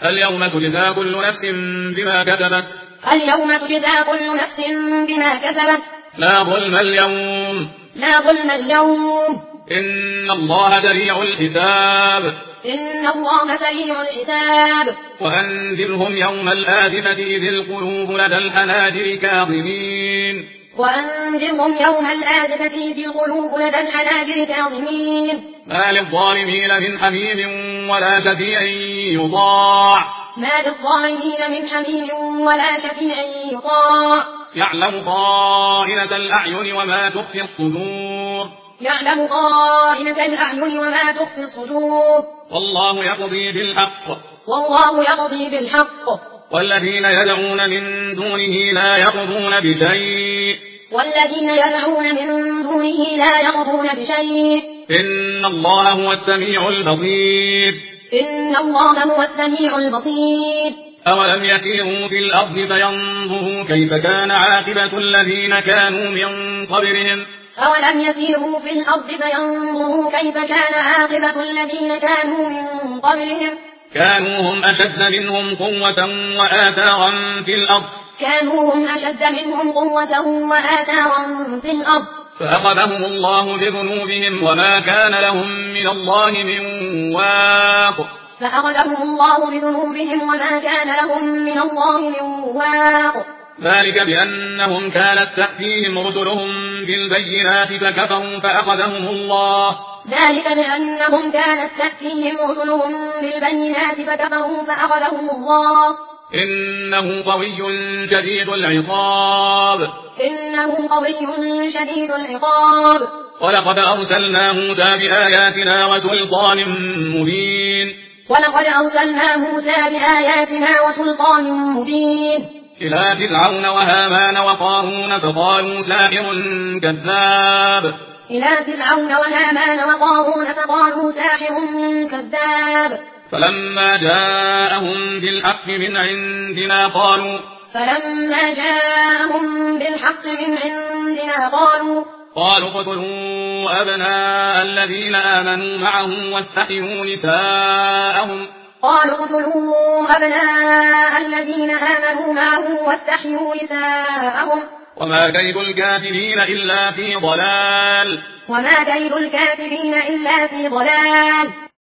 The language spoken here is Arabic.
اليوم تجزى كل نفس بما كسبت. اليوم تجزى كل نفس بما كسبت. لا ظلم اليوم. لا ظلم اليوم. إن الله سريع الحساب. إن الله سريع الحساب. وأنذرهم يوم الآزفة إذ القلوب لدى الحناجر كاظمين. وأنذرهم يوم الآزفة إذ القلوب لدى الحناجر كاظمين. ما للظالمين من حميم ولا شفيع يطاع. ما للظالمين من حميم ولا شفيع يطاع. يعلم خائنة الأعين وما تخفي الصدور. يعلم خائنة الأعين وما تخفي الصدور. والله يقضي بالحق. والله يقضي بالحق. والذين يدعون من دونه لا يقضون بشيء. والذين يدعون من دونه لا يقضون بشيء. إن الله هو السميع البصير. إن الله هو السميع البصير. أولم يسيروا في الأرض فينظروا كيف كان عاقبة الذين كانوا من قبلهم. أولم يسيروا في الأرض فينظروا كيف كان عاقبة الذين كانوا من قبلهم. كانوا هم أشد منهم قوة وآثارا في الأرض. كانوا هم أشد منهم قوة وآثارا في الأرض. فأخذهم الله بذنوبهم وما كان لهم من الله من واق. فأخذهم الله بذنوبهم وما كان لهم من الله من واق. ذلك بأنهم كانت تأتيهم رسلهم بالبينات فكفروا فأخذهم الله. ذلك بأنهم كانت تأتيهم رسلهم بالبينات فكفروا فأخذهم الله. إنه قوي شديد العقاب. إنه قوي شديد العقاب. ولقد أرسلنا موسى بآياتنا وسلطان مبين. ولقد أرسلنا موسى بآياتنا وسلطان مبين. إلى فرعون وهامان وقارون فقالوا ساحر كذاب. إلى فرعون وهامان وقارون فقالوا ساحر كذاب. فلما جاءهم بالحق من عندنا قالوا. فلما جاءهم بالحق من عندنا قالوا اقتلوا أبناء الذين آمنوا معه واستحيوا نساءهم. قالوا اقتلوا أبناء الذين آمنوا معه واستحيوا نساءهم. وما كيد الكافرين إلا في ضلال. وما كيد الكافرين إلا في ضلال.